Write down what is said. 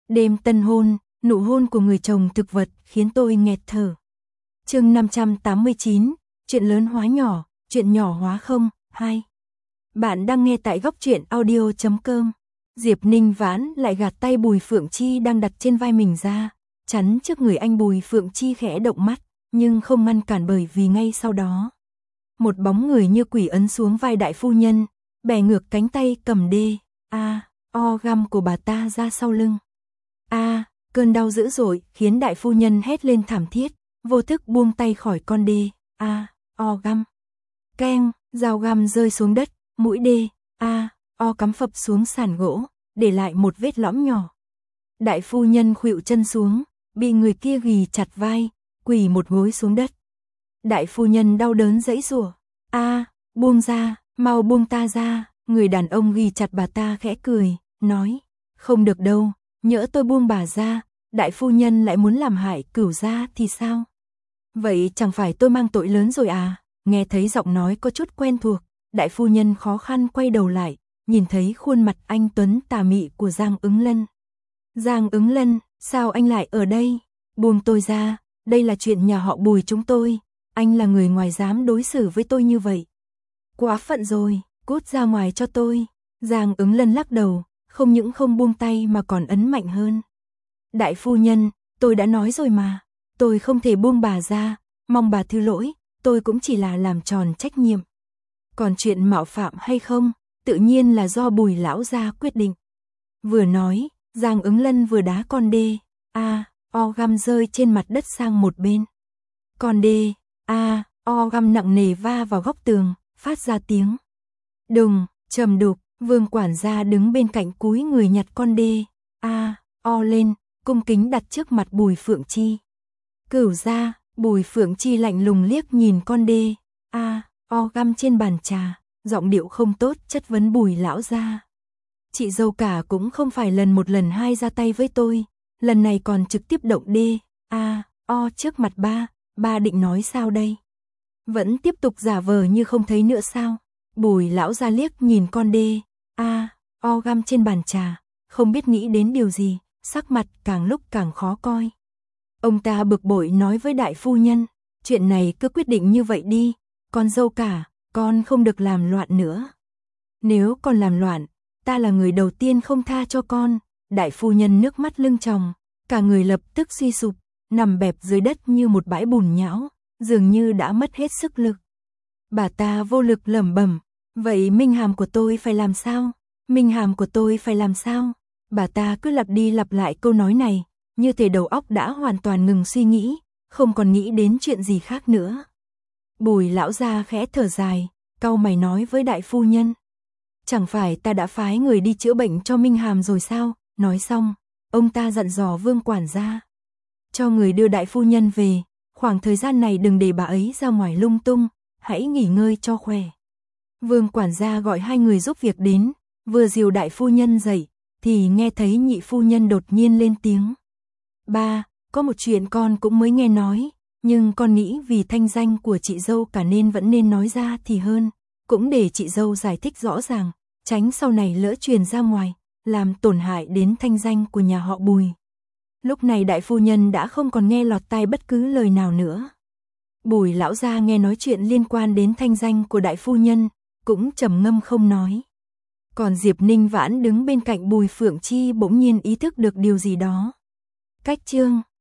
Đêm tân hôn, nụ hôn của người chồng thực vật khiến tôi nghẹt thở. Chương 589, chuyện lớn hóa nhỏ, chuyện nhỏ hóa không, 2. Bạn đang nghe tại góc truyện audio.com. Diệp Ninh Vãn lại gạt tay Bùi Phượng Chi đang đặt trên vai mình ra, chắn trước người anh. Bùi Phượng Chi khẽ động mắt, nhưng không ngăn cản bởi vì ngay sau đó, một bóng người như quỷ ấn xuống vai đại phu nhân, bẻ ngược cánh tay cầm găm của bà ta ra sau lưng. Cơn đau dữ dội khiến đại phu nhân hét lên thảm thiết, vô thức buông tay khỏi con găm. Keng, dao găm rơi xuống đất, mũi cắm phập xuống sàn gỗ, để lại một vết lõm nhỏ. Đại phu nhân khuỵu chân xuống, bị người kia ghì chặt vai, quỳ một gối xuống đất. Đại phu nhân đau đớn giãy giụa, buông ra, mau buông ta ra. Người đàn ông ghì chặt bà ta khẽ cười, nói, không được đâu, nhỡ tôi buông bà ra, đại phu nhân lại muốn làm hại Cửu gia thì sao? Vậy chẳng phải tôi mang tội lớn rồi à? Nghe thấy giọng nói có chút quen thuộc, đại phu nhân khó khăn quay đầu lại, nhìn thấy khuôn mặt anh tuấn tà mị của Giang Ứng Lân. Giang Ứng Lân, sao anh lại ở đây? Buông tôi ra, đây là chuyện nhà họ Bùi chúng tôi, anh là người ngoài dám đối xử với tôi như vậy. Quá phận rồi, cút ra ngoài cho tôi. Giang Ứng Lân lắc đầu, không những không buông tay mà còn ấn mạnh hơn. Đại phu nhân, tôi đã nói rồi mà, tôi không thể buông bà ra, mong bà thứ lỗi, tôi cũng chỉ là làm tròn trách nhiệm. Còn chuyện mạo phạm hay không, tự nhiên là do Bùi lão gia quyết định. Vừa nói, Giang Ứng Lân vừa đá con găm rơi trên mặt đất sang một bên. Con găm nặng nề va vào góc tường, phát ra tiếng đùng, trầm đục. Vương quản gia đứng bên cạnh cúi người nhặt con lên, cung kính đặt trước mặt Bùi Phượng Chi. Cửu gia, Bùi Phượng Chi lạnh lùng liếc nhìn con găm trên bàn trà, giọng điệu không tốt chất vấn Bùi lão gia. Chị dâu cả cũng không phải lần một lần hai ra tay với tôi, lần này còn trực tiếp động trước mặt ba định nói sao đây? Vẫn tiếp tục giả vờ như không thấy nữa sao? Bùi lão gia liếc nhìn con găm trên bàn trà, không biết nghĩ đến điều gì, sắc mặt càng lúc càng khó coi. Ông ta bực bội nói với đại phu nhân, chuyện này cứ quyết định như vậy đi, con dâu cả, con không được làm loạn nữa. Nếu con làm loạn, ta là người đầu tiên không tha cho con. Đại phu nhân nước mắt lưng tròng, cả người lập tức suy sụp, nằm bẹp dưới đất như một bãi bùn nhão, dường như đã mất hết sức lực. Bà ta vô lực lẩm bẩm, vậy minh hàm của tôi phải làm sao? Minh hàm của tôi phải làm sao? Bà ta cứ lặp đi lặp lại câu nói này, như thể đầu óc đã hoàn toàn ngừng suy nghĩ, không còn nghĩ đến chuyện gì khác nữa. Bùi lão gia khẽ thở dài, cau mày nói với đại phu nhân, chẳng phải ta đã phái người đi chữa bệnh cho Minh Hàm rồi sao? Nói xong, ông ta dặn dò Vương quản gia, cho người đưa đại phu nhân về, khoảng thời gian này đừng để bà ấy ra ngoài lung tung, hãy nghỉ ngơi cho khỏe. Vương quản gia gọi hai người giúp việc đến, vừa dìu đại phu nhân dậy, thì nghe thấy nhị phu nhân đột nhiên lên tiếng. Ba, có một chuyện con cũng mới nghe nói, nhưng con nghĩ vì thanh danh của chị dâu cả nên vẫn nên nói ra thì hơn, cũng để chị dâu giải thích rõ ràng, tránh sau này lỡ truyền ra ngoài, làm tổn hại đến thanh danh của nhà họ Bùi. Lúc này đại phu nhân đã không còn nghe lọt tai bất cứ lời nào nữa. Bùi lão gia nghe nói chuyện liên quan đến thanh danh của đại phu nhân, cũng trầm ngâm không nói. Còn Diệp Ninh Vãn đứng bên cạnh Bùi Phượng Chi bỗng nhiên ý thức được điều gì đó. Cách chương